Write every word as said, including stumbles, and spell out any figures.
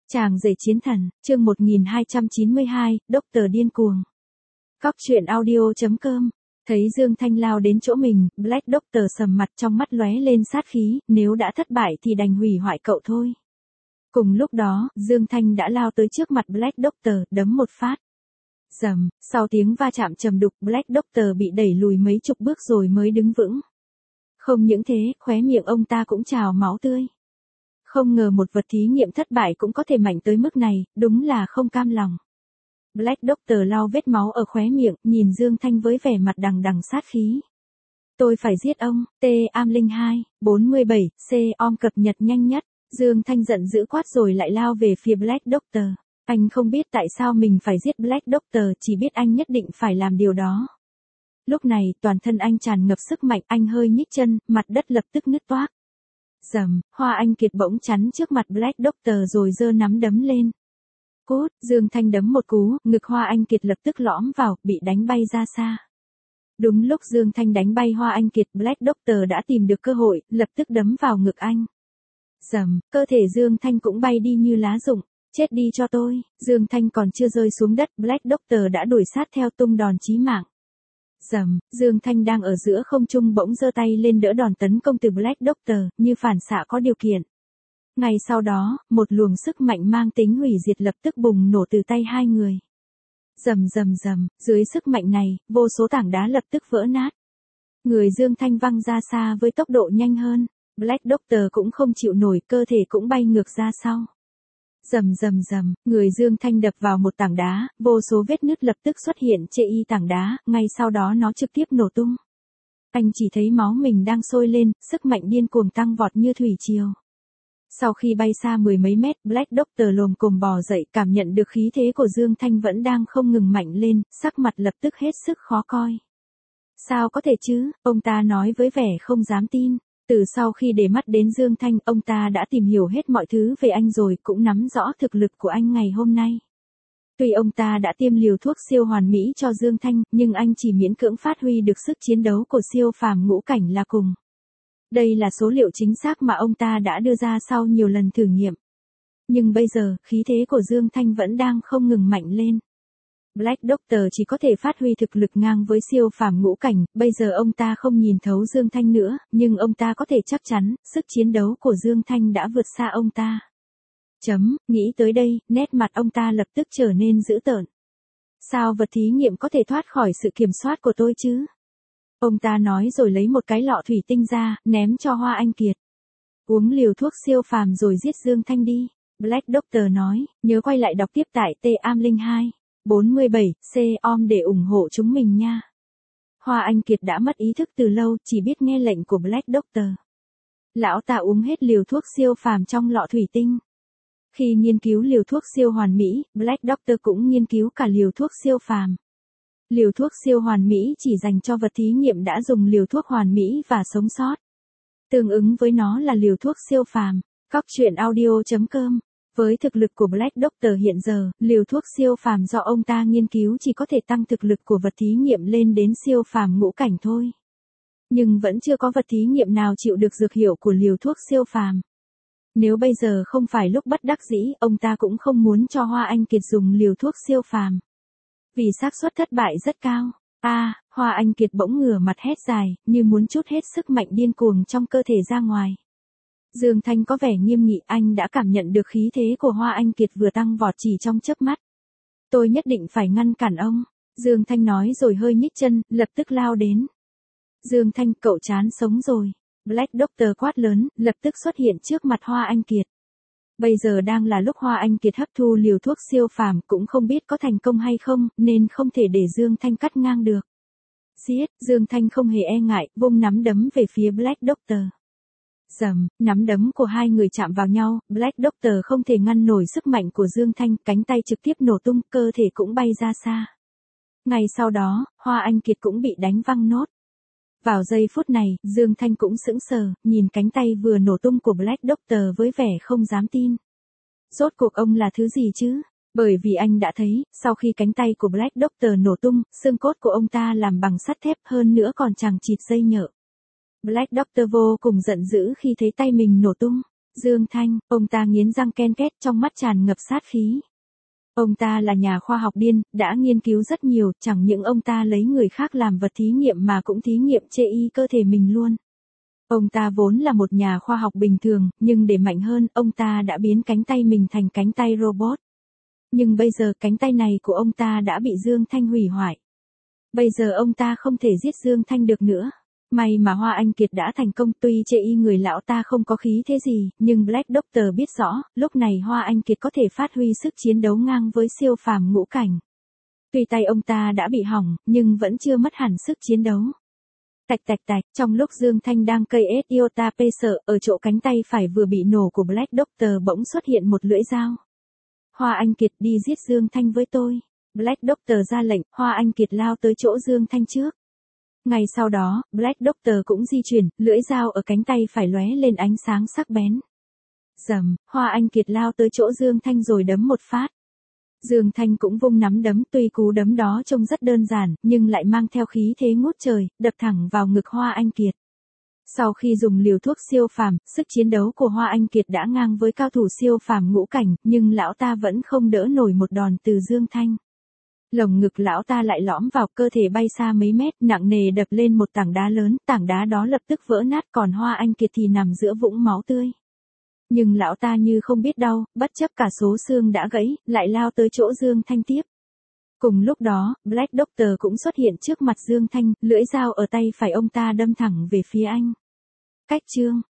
Chàng rể chiến thần, chương một nghìn hai trăm chín mươi hai, Doctor điên cuồng. Cóc truyện audio chấm com. Thấy Dương Thanh lao đến chỗ mình, Black Doctor sầm mặt, trong mắt lóe lên sát khí, nếu đã thất bại thì đành hủy hoại cậu thôi. Cùng lúc đó, Dương Thanh đã lao tới trước mặt Black Doctor, đấm một phát. Rầm, sau tiếng va chạm trầm đục, Black Doctor bị đẩy lùi mấy chục bước rồi mới đứng vững. Không những thế, khóe miệng ông ta cũng trào máu tươi. Không ngờ một vật thí nghiệm thất bại cũng có thể mạnh tới mức này, đúng là không cam lòng. Black Doctor lau vết máu ở khóe miệng, nhìn Dương Thanh với vẻ mặt đằng đằng sát khí. Tôi phải giết ông, T am linh hai, bốn mươi bảy, C om cập nhật nhanh nhất. Dương Thanh giận dữ quát rồi lại lao về phía Black Doctor. Anh không biết tại sao mình phải giết Black Doctor, chỉ biết anh nhất định phải làm điều đó. Lúc này, toàn thân anh tràn ngập sức mạnh, anh hơi nhích chân, mặt đất lập tức nứt toác. Rầm, Hoa Anh Kiệt bỗng chắn trước mặt Black Doctor rồi giơ nắm đấm lên. Cút, Dương Thanh đấm một cú, ngực Hoa Anh Kiệt lập tức lõm vào, bị đánh bay ra xa. Đúng lúc Dương Thanh đánh bay Hoa Anh Kiệt, Black Doctor đã tìm được cơ hội, lập tức đấm vào ngực anh. Rầm, cơ thể Dương Thanh cũng bay đi như lá rụng. Chết đi cho tôi, Dương Thanh còn chưa rơi xuống đất, Black Doctor đã đuổi sát theo tung đòn chí mạng. Rầm, Dương Thanh đang ở giữa không trung bỗng giơ tay lên đỡ đòn tấn công từ Black Doctor, như phản xạ có điều kiện. Ngay sau đó, một luồng sức mạnh mang tính hủy diệt lập tức bùng nổ từ tay hai người. Rầm rầm rầm, dưới sức mạnh này, vô số tảng đá lập tức vỡ nát. Người Dương Thanh văng ra xa với tốc độ nhanh hơn, Black Doctor cũng không chịu nổi, cơ thể cũng bay ngược ra sau. Rầm rầm rầm, người Dương Thanh đập vào một tảng đá, vô số vết nứt lập tức xuất hiện trên y tảng đá, ngay sau đó nó trực tiếp nổ tung. Anh chỉ thấy máu mình đang sôi lên, sức mạnh điên cuồng tăng vọt như thủy triều. Sau khi bay xa mười mấy mét, Black Doctor lồm cồm bò dậy, cảm nhận được khí thế của Dương Thanh vẫn đang không ngừng mạnh lên, sắc mặt lập tức hết sức khó coi. Sao có thể chứ, ông ta nói với vẻ không dám tin. Từ sau khi để mắt đến Dương Thanh, ông ta đã tìm hiểu hết mọi thứ về anh rồi, cũng nắm rõ thực lực của anh ngày hôm nay. Tuy ông ta đã tiêm liều thuốc siêu hoàn mỹ cho Dương Thanh, nhưng anh chỉ miễn cưỡng phát huy được sức chiến đấu của siêu phàm ngũ cảnh là cùng. Đây là số liệu chính xác mà ông ta đã đưa ra sau nhiều lần thử nghiệm. Nhưng bây giờ, khí thế của Dương Thanh vẫn đang không ngừng mạnh lên. Black Doctor chỉ có thể phát huy thực lực ngang với siêu phàm ngũ cảnh, bây giờ ông ta không nhìn thấu Dương Thanh nữa, nhưng ông ta có thể chắc chắn, sức chiến đấu của Dương Thanh đã vượt xa ông ta. Chấm, nghĩ tới đây, nét mặt ông ta lập tức trở nên dữ tợn. Sao vật thí nghiệm có thể thoát khỏi sự kiểm soát của tôi chứ? Ông ta nói rồi lấy một cái lọ thủy tinh ra, ném cho Hoa Anh Kiệt. Uống liều thuốc siêu phàm rồi giết Dương Thanh đi. Black Doctor nói, nhớ quay lại đọc tiếp tại T am linh hai. bốn mươi bảy, C om để ủng hộ chúng mình nha. Hoa Anh Kiệt đã mất ý thức từ lâu, chỉ biết nghe lệnh của Black Doctor. Lão ta uống hết liều thuốc siêu phàm trong lọ thủy tinh. Khi nghiên cứu liều thuốc siêu hoàn mỹ, Black Doctor cũng nghiên cứu cả liều thuốc siêu phàm. Liều thuốc siêu hoàn mỹ chỉ dành cho vật thí nghiệm đã dùng liều thuốc hoàn mỹ và sống sót. Tương ứng với nó là liều thuốc siêu phàm. Cóc truyện audio chấm com. Với thực lực của Black Doctor hiện giờ, liều thuốc siêu phàm do ông ta nghiên cứu chỉ có thể tăng thực lực của vật thí nghiệm lên đến siêu phàm ngũ cảnh thôi. Nhưng vẫn chưa có vật thí nghiệm nào chịu được dược hiệu của liều thuốc siêu phàm. Nếu bây giờ không phải lúc bất đắc dĩ, ông ta cũng không muốn cho Hoa Anh Kiệt dùng liều thuốc siêu phàm. Vì xác suất thất bại rất cao. A, à, Hoa Anh Kiệt bỗng ngửa mặt hét dài, như muốn trút hết sức mạnh điên cuồng trong cơ thể ra ngoài. Dương Thanh có vẻ nghiêm nghị, anh đã cảm nhận được khí thế của Hoa Anh Kiệt vừa tăng vọt chỉ trong chớp mắt. Tôi nhất định phải ngăn cản ông. Dương Thanh nói rồi hơi nhích chân, lập tức lao đến. Dương Thanh, cậu chán sống rồi. Black Doctor quát lớn, lập tức xuất hiện trước mặt Hoa Anh Kiệt. Bây giờ đang là lúc Hoa Anh Kiệt hấp thu liều thuốc siêu phàm, cũng không biết có thành công hay không, nên không thể để Dương Thanh cắt ngang được. Giết, Dương Thanh không hề e ngại, vung nắm đấm về phía Black Doctor. Rầm, nắm đấm của hai người chạm vào nhau, Black Doctor không thể ngăn nổi sức mạnh của Dương Thanh, cánh tay trực tiếp nổ tung, cơ thể cũng bay ra xa. Ngay sau đó, Hoa Anh Kiệt cũng bị đánh văng nốt. Vào giây phút này, Dương Thanh cũng sững sờ, nhìn cánh tay vừa nổ tung của Black Doctor với vẻ không dám tin. Rốt cuộc ông là thứ gì chứ? Bởi vì anh đã thấy, sau khi cánh tay của Black Doctor nổ tung, xương cốt của ông ta làm bằng sắt thép, hơn nữa còn chằng chịt dây nhợ. Black Doctor vô cùng giận dữ khi thấy tay mình nổ tung. Dương Thanh, ông ta nghiến răng ken két trong mắt tràn ngập sát khí. Ông ta là nhà khoa học điên, đã nghiên cứu rất nhiều, chẳng những ông ta lấy người khác làm vật thí nghiệm mà cũng thí nghiệm chê y cơ thể mình luôn. Ông ta vốn là một nhà khoa học bình thường, nhưng để mạnh hơn, ông ta đã biến cánh tay mình thành cánh tay robot. Nhưng bây giờ cánh tay này của ông ta đã bị Dương Thanh hủy hoại. Bây giờ ông ta không thể giết Dương Thanh được nữa. May mà Hoa Anh Kiệt đã thành công, tuy chê y người lão ta không có khí thế gì, nhưng Black Doctor biết rõ, lúc này Hoa Anh Kiệt có thể phát huy sức chiến đấu ngang với siêu phàm ngũ cảnh. Tuy tay ông ta đã bị hỏng, nhưng vẫn chưa mất hẳn sức chiến đấu. Tạch tạch tạch, trong lúc Dương Thanh đang cây ét iota Pacer, ở chỗ cánh tay phải vừa bị nổ của Black Doctor bỗng xuất hiện một lưỡi dao. Hoa Anh Kiệt đi giết Dương Thanh với tôi. Black Doctor ra lệnh, Hoa Anh Kiệt lao tới chỗ Dương Thanh trước. Ngay sau đó, Black Doctor cũng di chuyển, lưỡi dao ở cánh tay phải lóe lên ánh sáng sắc bén. Rầm, Hoa Anh Kiệt lao tới chỗ Dương Thanh rồi đấm một phát. Dương Thanh cũng vung nắm đấm, tuy cú đấm đó trông rất đơn giản, nhưng lại mang theo khí thế ngút trời, đập thẳng vào ngực Hoa Anh Kiệt. Sau khi dùng liều thuốc siêu phàm, sức chiến đấu của Hoa Anh Kiệt đã ngang với cao thủ siêu phàm ngũ cảnh, nhưng lão ta vẫn không đỡ nổi một đòn từ Dương Thanh. Lồng ngực lão ta lại lõm vào, cơ thể bay xa mấy mét, nặng nề đập lên một tảng đá lớn, tảng đá đó lập tức vỡ nát, còn Hoa Anh Kiệt thì nằm giữa vũng máu tươi. Nhưng lão ta như không biết đau, bất chấp cả số xương đã gãy, lại lao tới chỗ Dương Thanh tiếp. Cùng lúc đó, Black Doctor cũng xuất hiện trước mặt Dương Thanh, lưỡi dao ở tay phải ông ta đâm thẳng về phía anh. Cách chương